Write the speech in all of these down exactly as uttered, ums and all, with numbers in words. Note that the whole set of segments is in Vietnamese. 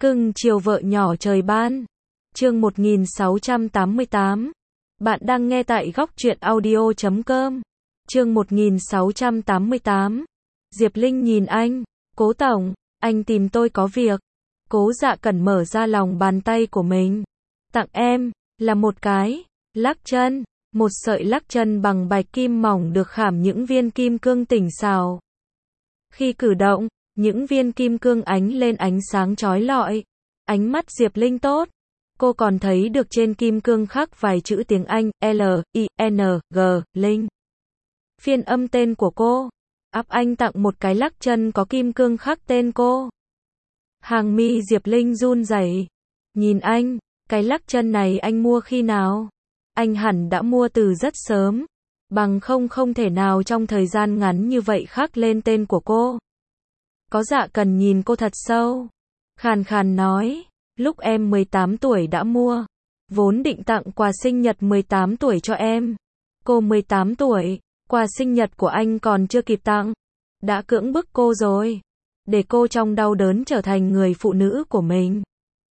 Cưng chiều vợ nhỏ trời ban. Chương một nghìn sáu trăm tám mươi tám. Bạn đang nghe tại góc truyện audio chấm com. Chương một nghìn sáu trăm tám mươi tám. Diệp Linh nhìn anh. Cố tổng, anh tìm tôi có việc. Cố Dạ Cẩn mở ra lòng bàn tay của mình. Tặng em, là một cái lắc chân. Một sợi lắc chân bằng bạch kim mỏng được khảm những viên kim cương tinh xảo. Khi cử động, những viên kim cương ánh lên ánh sáng chói lọi. Ánh mắt Diệp Linh tốt. Cô còn thấy được trên kim cương khắc vài chữ tiếng Anh, L, I, N, G, Linh. Phiên âm tên của cô. Áp anh tặng một cái lắc chân có kim cương khắc tên cô. Hàng mi Diệp Linh run rẩy. Nhìn anh, cái lắc chân này anh mua khi nào? Anh hẳn đã mua từ rất sớm. Bằng không không thể nào trong thời gian ngắn như vậy khắc lên tên của cô. Có Dạ Cần nhìn cô thật sâu. Khàn khàn nói, lúc em mười tám tuổi đã mua. Vốn định tặng quà sinh nhật mười tám tuổi cho em. Cô mười tám tuổi, quà sinh nhật của anh còn chưa kịp tặng. Đã cưỡng bức cô rồi. Để cô trong đau đớn trở thành người phụ nữ của mình.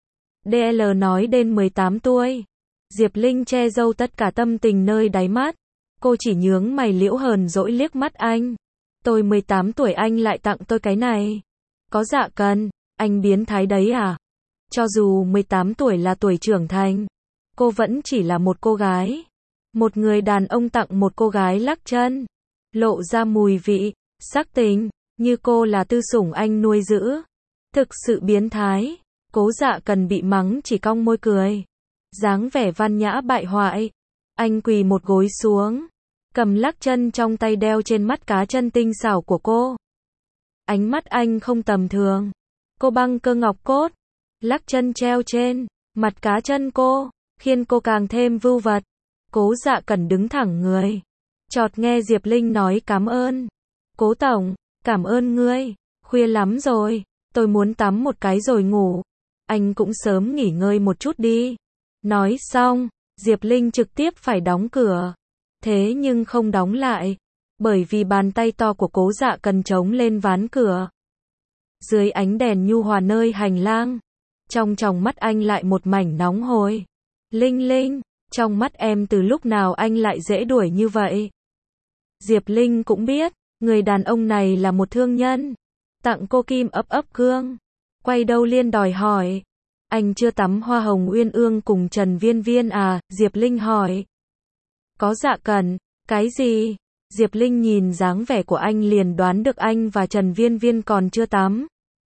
đê lờ nói đến mười tám tuổi. Diệp Linh che giấu tất cả tâm tình nơi đáy mắt. Cô chỉ nhướng mày liễu hờn dỗi liếc mắt anh. Tôi mười tám tuổi anh lại tặng tôi cái này. Có Dạ Cần, anh biến thái đấy à? Cho dù mười tám tuổi là tuổi trưởng thành, cô vẫn chỉ là một cô gái. Một người đàn ông tặng một cô gái lắc chân, lộ ra mùi vị, sắc tình, như cô là tư sủng anh nuôi giữ. Thực sự biến thái. Cố Dạ Cần bị mắng chỉ cong môi cười. Dáng vẻ văn nhã bại hoại. Anh quỳ một gối xuống, cầm lắc chân trong tay đeo trên mắt cá chân tinh xảo của cô. Ánh mắt anh không tầm thường. Cô băng cơ ngọc cốt, lắc chân treo trên mặt cá chân cô, khiến cô càng thêm vưu vật. Cố Dạ Cẩn đứng thẳng người. Chợt nghe Diệp Linh nói cảm ơn. Cố tổng, cảm ơn ngươi. Khuya lắm rồi, tôi muốn tắm một cái rồi ngủ. Anh cũng sớm nghỉ ngơi một chút đi. Nói xong, Diệp Linh trực tiếp phải đóng cửa. Thế nhưng không đóng lại, bởi vì bàn tay to của Cố Dạ Cần chống lên ván cửa. Dưới ánh đèn nhu hòa nơi hành lang, trong tròng mắt anh lại một mảnh nóng hổi. Linh Linh, trong mắt em từ lúc nào anh lại dễ đuổi như vậy? Diệp Linh cũng biết, người đàn ông này là một thương nhân. Tặng cô kim ấp ấp cương. Quay đầu liên đòi hỏi. Anh chưa tắm hoa hồng uyên ương cùng Trần Viên Viên à? Diệp Linh hỏi. Có Dạ Cần, cái gì? Diệp Linh nhìn dáng vẻ của anh liền đoán được anh và Trần Viên Viên còn chưa tắm.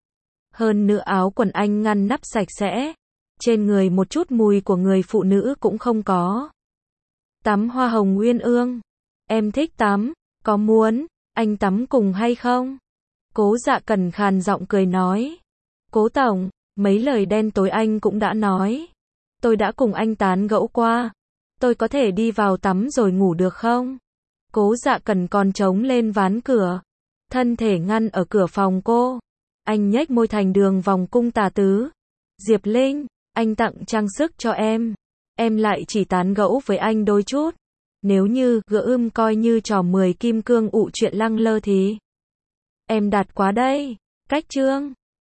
Hơn nữa áo quần anh ngăn nắp sạch sẽ. Trên người một chút mùi của người phụ nữ cũng không có. Tắm hoa hồng uyên ương. Em thích tắm, có muốn anh tắm cùng hay không? Cố Dạ Cần khàn giọng cười nói. Cố tổng, mấy lời đen tối anh cũng đã nói. Tôi đã cùng anh tán gẫu qua. Tôi có thể đi vào tắm rồi ngủ được không? Cố Dạ Cần còn trống lên ván cửa. Thân thể ngăn ở cửa phòng cô. Anh nhếch môi thành đường vòng cung tà tứ. Diệp Linh, anh tặng trang sức cho em. Em lại chỉ tán gẫu với anh đôi chút. Nếu như gỡ ưm coi như trò mười kim cương ụ chuyện lăng lơ thì. Em đạt quá đây. Cách chương.